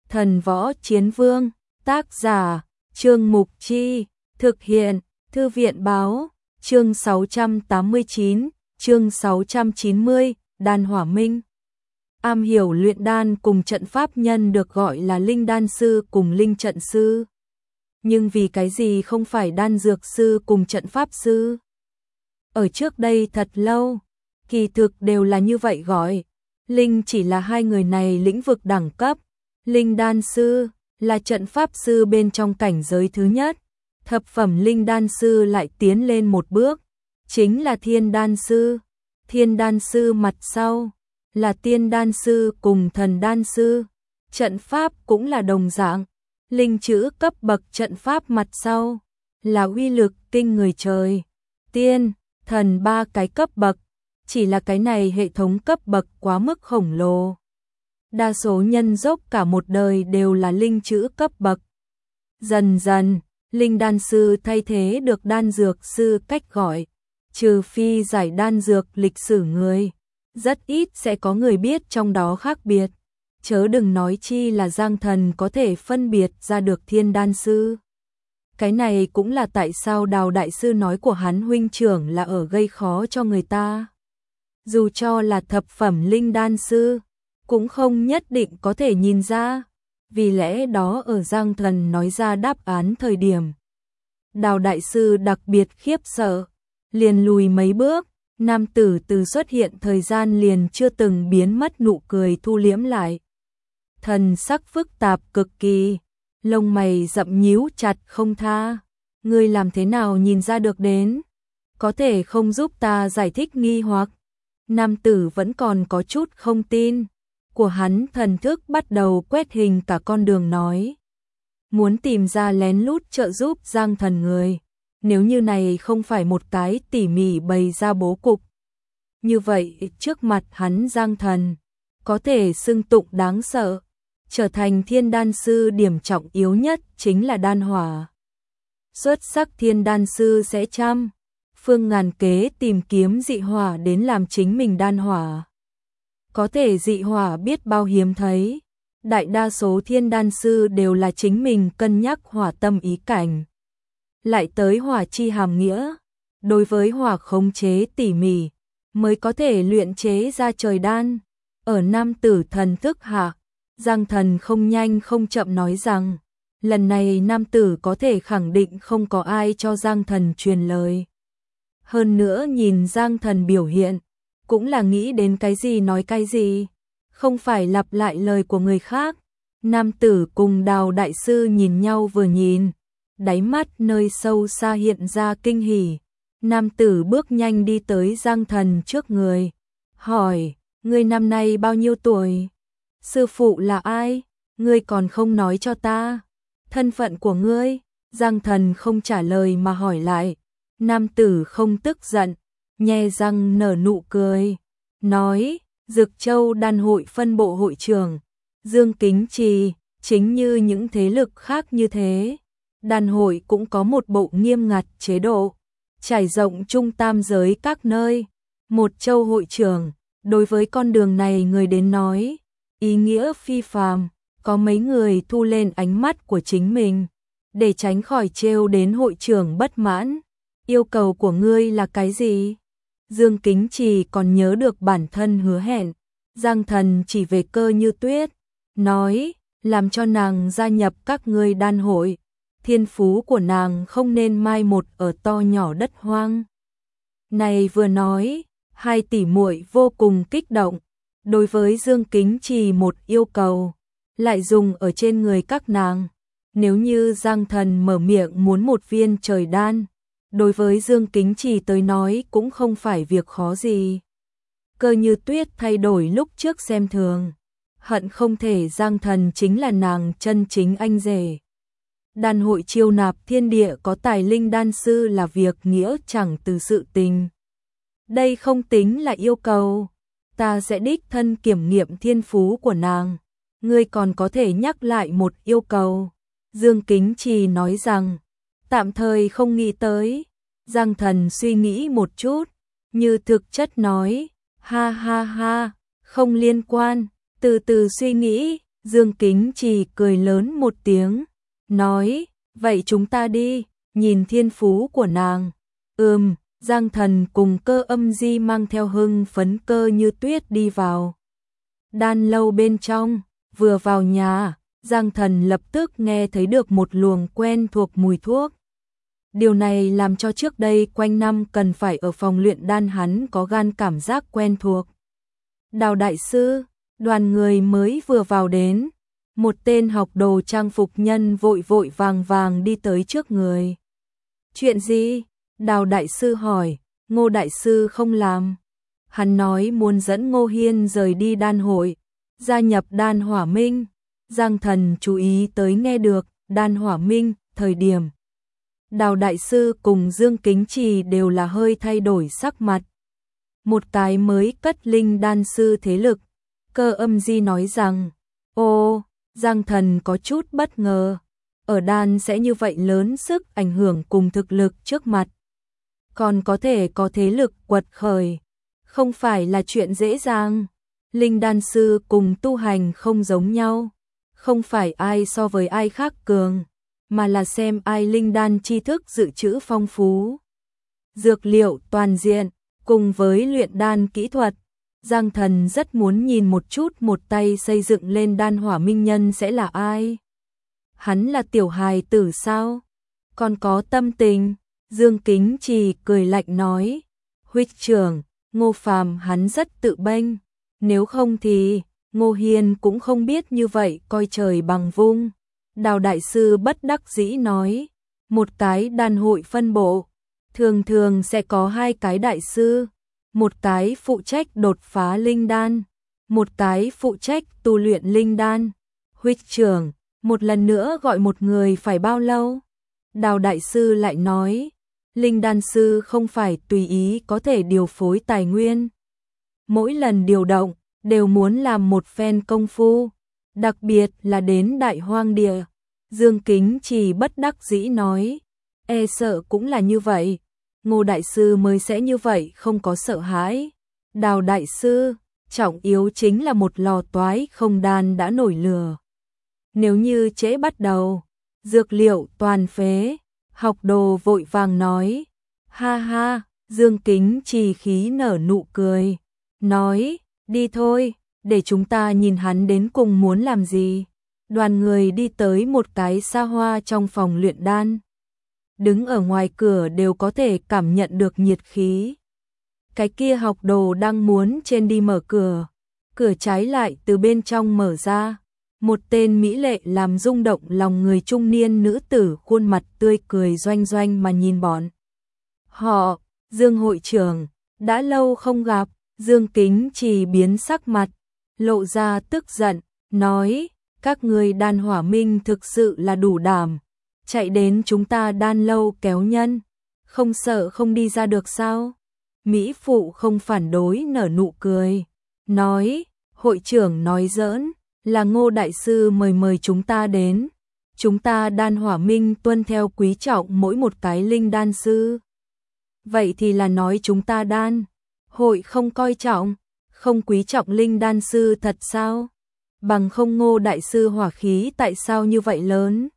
Thần Võ Chiến Vương, tác giả, Trương Mục Chi, thực hiện, Thư viện Báo, chương 689, chương 690, Đan Hỏa Minh. Am hiểu luyện đan cùng trận pháp nhân được gọi là linh đan sư cùng linh trận sư. Nhưng vì cái gì không phải đan dược sư cùng trận pháp sư? Ở trước đây thật lâu, kỳ thực đều là như vậy gọi. Linh chỉ là hai người này lĩnh vực đẳng cấp. Linh đan sư là trận pháp sư bên trong cảnh giới thứ nhất. Thập phẩm linh đan sư lại tiến lên một bước, chính là thiên đan sư. Thiên đan sư mặt sau là tiên đan sư cùng thần đan sư. Trận pháp cũng là đồng dạng. Linh chữ cấp bậc trận pháp mặt sau là uy lực kinh người trời. Tiên, thần ba cái cấp bậc, chỉ là cái này hệ thống cấp bậc quá mức khổng lồ. Đa số nhân dốc cả một đời đều là linh chữ cấp bậc. Dần dần, linh đan sư thay thế được đan dược sư cách gọi. Trừ phi giải đan dược lịch sử người, rất ít sẽ có người biết trong đó khác biệt. Chớ đừng nói chi là Giang Thần có thể phân biệt ra được thiên đan sư. Cái này cũng là tại sao Đào đại sư nói của hắn huynh trưởng là ở gây khó cho người ta. Dù cho là thập phẩm linh đan sư, cũng không nhất định có thể nhìn ra. Vì lẽ đó ở Giang Thần nói ra đáp án thời điểm, Đào đại sư đặc biệt khiếp sợ, liền lùi mấy bước. Nam tử từ xuất hiện thời gian liền chưa từng biến mất, nụ cười thu liễm lại. Thần sắc phức tạp cực kỳ, lông mày rậm nhíu chặt không tha. Ngươi làm thế nào nhìn ra được đến? Có thể không giúp ta giải thích nghi hoặc? Nam tử vẫn còn có chút không tin. Của hắn thần thức bắt đầu quét hình cả con đường, nói. Muốn tìm ra lén lút trợ giúp Giang Thần người. Nếu như này không phải một cái tỉ mỉ bày ra bố cục. Như vậy trước mặt hắn Giang Thần có thể xưng tụng đáng sợ. Trở thành thiên đan sư điểm trọng yếu nhất chính là đan hỏa. Xuất sắc thiên đan sư sẽ trăm phương ngàn kế tìm kiếm dị hỏa đến làm chính mình đan hỏa. Có thể dị hỏa biết bao hiếm thấy. Đại đa số thiên đan sư đều là chính mình cân nhắc hỏa tâm ý cảnh. Lại tới hỏa chi hàm nghĩa. Đối với hỏa khống chế tỉ mỉ mới có thể luyện chế ra trời đan. Ở nam tử thần thức hạ, Giang Thần không nhanh không chậm nói rằng, lần này nam tử có thể khẳng định không có ai cho Giang Thần truyền lời. Hơn nữa nhìn Giang Thần biểu hiện, cũng là nghĩ đến cái gì nói cái gì, không phải lặp lại lời của người khác. Nam tử cùng Đào đại sư nhìn nhau vừa nhìn, đáy mắt nơi sâu xa hiện ra kinh hỉ. Nam tử bước nhanh đi tới Giang Thần trước người, hỏi, ngươi năm nay bao nhiêu tuổi? Sư phụ là ai? Ngươi còn không nói cho ta. Thân phận của ngươi? Giang Thần không trả lời mà hỏi lại. Nam tử không tức giận, nhe răng nở nụ cười, nói, Dực Châu đan hội phân bộ hội trưởng, Dương Kính Trì, chính như những thế lực khác như thế. Đan hội cũng có một bộ nghiêm ngặt chế độ, trải rộng trung tam giới các nơi. Một châu hội trưởng, đối với con đường này người đến nói, ý nghĩa phi phàm, có mấy người thu lên ánh mắt của chính mình, để tránh khỏi trêu đến hội trưởng bất mãn. Yêu cầu của ngươi là cái gì? Dương Kính Trì còn nhớ được bản thân hứa hẹn. Giang Thần chỉ về Cơ Như Tuyết, nói, làm cho nàng gia nhập các ngươi đan hội. Thiên phú của nàng không nên mai một ở to nhỏ đất hoang. Này vừa nói, hai tỷ muội vô cùng kích động. Đối với Dương Kính Trì một yêu cầu, lại dùng ở trên người các nàng. Nếu như Giang Thần mở miệng muốn một viên trời đan, đối với Dương Kính Trì tới nói cũng không phải việc khó gì. Cơ Như Tuyết thay đổi lúc trước xem thường, hận không thể Giang Thần chính là nàng chân chính anh rể. Đan hội chiêu nạp thiên địa có tài linh đan sư là việc nghĩa chẳng từ sự tình. Đây không tính là yêu cầu, ta sẽ đích thân kiểm nghiệm thiên phú của nàng. Ngươi còn có thể nhắc lại một yêu cầu. Dương Kính Trì nói rằng, tạm thời không nghĩ tới. Giang Thần suy nghĩ một chút, như thực chất nói, ha ha ha, không liên quan, từ từ suy nghĩ. Dương Kính Trì cười lớn một tiếng, nói, vậy chúng ta đi, nhìn thiên phú của nàng. Giang Thần cùng Cơ Âm Di mang theo hưng phấn Cơ Như Tuyết đi vào đan lâu bên trong, vừa vào nhà, Giang Thần lập tức nghe thấy được một luồng quen thuộc mùi thuốc. Điều này làm cho trước đây quanh năm cần phải ở phòng luyện đan hắn có gan cảm giác quen thuộc. Đào đại sư, đoàn người mới vừa vào đến, một tên học đồ trang phục nhân vội vội vàng vàng đi tới trước người. Chuyện gì? Đào đại sư hỏi, Ngô đại sư không làm. Hắn nói muốn dẫn Ngô Hiên rời đi đan hội, gia nhập đan hỏa minh. Giang Thần chú ý tới nghe được đan hỏa minh, thời điểm Đào đại sư cùng Dương Kính Trì đều là hơi thay đổi sắc mặt. Một cái mới cất linh đan sư thế lực, Cơ Âm Di nói rằng, ô, Giang Thần có chút bất ngờ, ở đan sẽ như vậy lớn sức ảnh hưởng cùng thực lực trước mặt. Còn có thể có thế lực quật khởi, không phải là chuyện dễ dàng. Linh đan sư cùng tu hành không giống nhau, không phải ai so với ai khác cường, mà là xem ai linh đan tri thức dự trữ phong phú. Dược liệu toàn diện, cùng với luyện đan kỹ thuật, Giang Thần rất muốn nhìn một chút một tay xây dựng lên đan hỏa minh nhân sẽ là ai. Hắn là tiểu hài tử sao? Còn có tâm tình. Dương Kính Trì cười lạnh nói, huynh trưởng, Ngô Phàm hắn rất tự bênh, nếu không thì Ngô Hiên cũng không biết như vậy coi trời bằng vung. Đào đại sư bất đắc dĩ nói, một cái đan hội phân bộ, thường thường sẽ có hai cái đại sư, một cái phụ trách đột phá linh đan, một cái phụ trách tu luyện linh đan. Huynh trưởng, một lần nữa gọi một người phải bao lâu? Đào đại sư lại nói, linh đan sư không phải tùy ý có thể điều phối tài nguyên. Mỗi lần điều động, đều muốn làm một phen công phu, đặc biệt là đến đại hoang địa. Dương Kính Trì bất đắc dĩ nói, e sợ cũng là như vậy, Ngô đại sư mới sẽ như vậy không có sợ hãi. Đào đại sư, trọng yếu chính là một lò toái không đan đã nổi lửa. Nếu như trễ bắt đầu, dược liệu toàn phế. Học đồ vội vàng nói, ha ha, Dương Kính Trì khí nở nụ cười, nói, đi thôi, để chúng ta nhìn hắn đến cùng muốn làm gì. Đoàn người đi tới một cái xa hoa trong phòng luyện đan. Đứng ở ngoài cửa đều có thể cảm nhận được nhiệt khí. Cái kia học đồ đang muốn trên đi mở cửa, cửa trái lại từ bên trong mở ra. Một tên mỹ lệ làm rung động lòng người trung niên nữ tử khuôn mặt tươi cười doanh doanh mà nhìn bọn họ. Dương hội trưởng, đã lâu không gặp. Dương Kính Trì biến sắc mặt, lộ ra tức giận, nói, các người đan hỏa minh thực sự là đủ đảm, chạy đến chúng ta đan lâu kéo nhân, không sợ không đi ra được sao? Mỹ phụ không phản đối nở nụ cười, nói, hội trưởng nói giỡn, là Ngô đại sư mời chúng ta đến, chúng ta đan hỏa minh tuân theo quý trọng mỗi một cái linh đan sư. Vậy thì là nói chúng ta đan hội không coi trọng, không quý trọng linh đan sư thật sao? Bằng không Ngô đại sư hỏa khí tại sao như vậy lớn?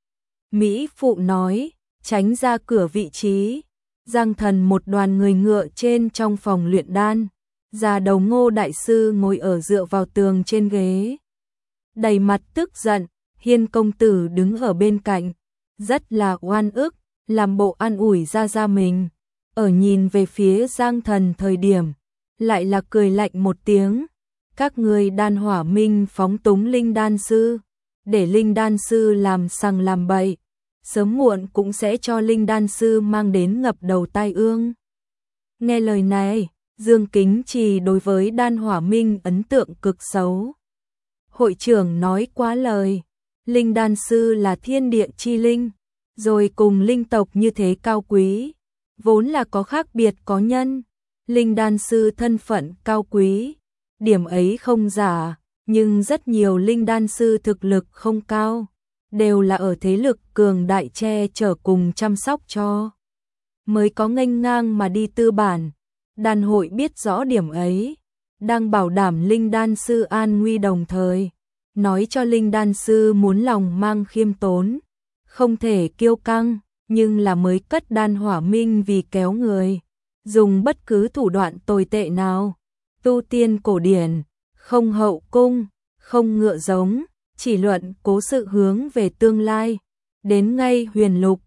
Mỹ phụ nói, tránh ra cửa vị trí. Giang Thần một đoàn người ngựa trên trong phòng luyện đan, già đầu Ngô đại sư ngồi ở dựa vào tường trên ghế, đầy mặt tức giận. Hiên công tử đứng ở bên cạnh, rất là oan ức, làm bộ an ủi ra mình. Ở nhìn về phía Giang Thần thời điểm, lại là cười lạnh một tiếng. Các người đan hỏa minh phóng túng linh đan sư, để linh đan sư làm sằng làm bậy, sớm muộn cũng sẽ cho linh đan sư mang đến ngập đầu tai ương. Nghe lời này, Dương Kính Trì đối với đan hỏa minh ấn tượng cực xấu. Hội trưởng nói quá lời, linh đan sư là thiên địa chi linh, rồi cùng linh tộc như thế cao quý, vốn là có khác biệt có nhân. Linh đan sư thân phận cao quý, điểm ấy không giả, nhưng rất nhiều linh đan sư thực lực không cao, đều là ở thế lực cường đại che chở cùng chăm sóc cho, mới có nghênh ngang mà đi tư bản. Đan hội biết rõ điểm ấy, đang bảo đảm linh đan sư an nguy đồng thời, nói cho Linh Đan sư muốn lòng mang khiêm tốn, không thể kiêu căng, nhưng là mới cất đan hỏa minh vì kéo người, dùng bất cứ thủ đoạn tồi tệ nào. Tu tiên cổ điển, không hậu cung, không ngựa giống, chỉ luận cố sự hướng về tương lai. Đến ngay huyền lục,